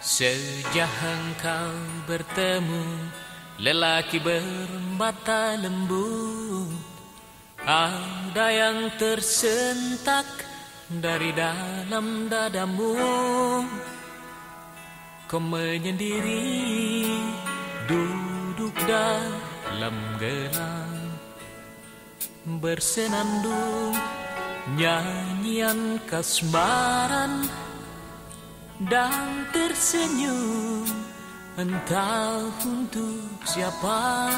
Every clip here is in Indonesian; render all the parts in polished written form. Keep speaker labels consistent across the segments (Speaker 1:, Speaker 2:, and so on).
Speaker 1: Sejak engkau bertemu lelaki bermata lembu, ada yang tersentak dari dalam dadamu. Kau menyendiri duduk dalam gelap, bersenandung nyanyian kasmaran dan tersenyum, entah untuk siapa.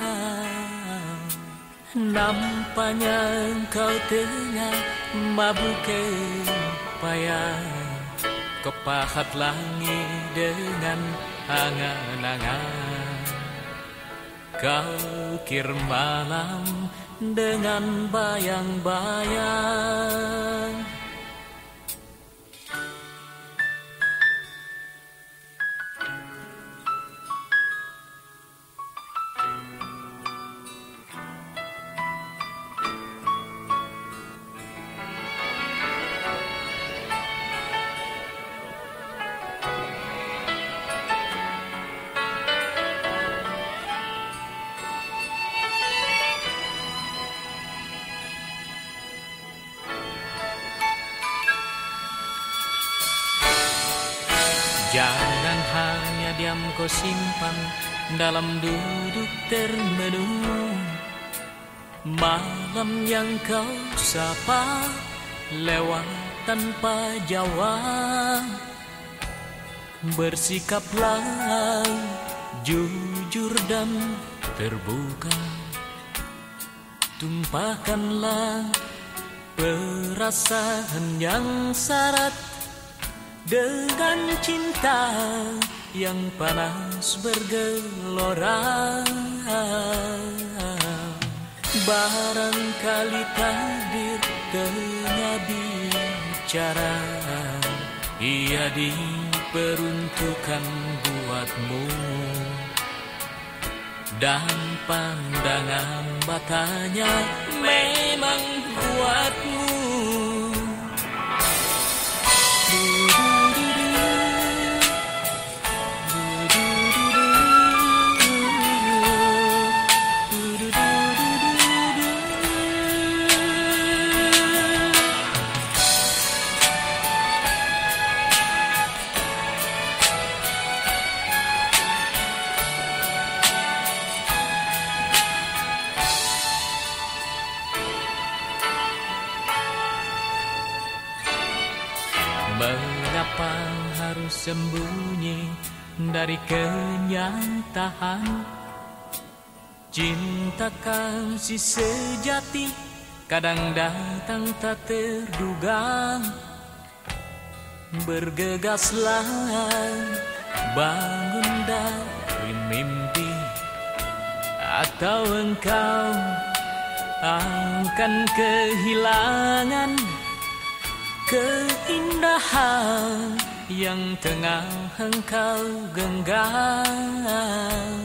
Speaker 1: Nampaknya engkau tengah mabuk payah, kau pahat langit dengan angan-angan. Kau ukir malam dengan bayang-bayang. Jangan hanya diam kau simpan dalam duduk termenung. Malam yang kau sapa lewat tanpa jawab. Bersikaplah jujur dan terbuka, tumpahkanlah perasaan yang syarat dengan cinta yang panas bergelora. Barangkali takdir tengah bicara, ia diperuntukkan buatmu, dan pandangan matanya memang buatmu. Mengapa harus sembunyi dari kenyataan? Cinta kasih sejati kadang datang tak terduga. Bergegaslah, bangun dari mimpi, atau engkau akan kehilangan keindahan yang tengah engkau genggam.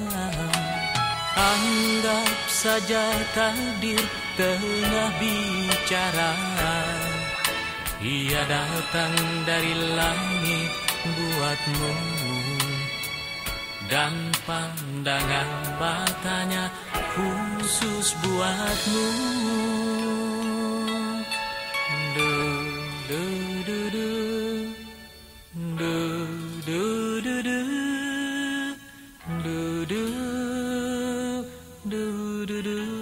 Speaker 1: Anggap saja takdir tengah bicara, ia datang dari langit buatmu, dan pandangan matanya khusus buatmu. Do do do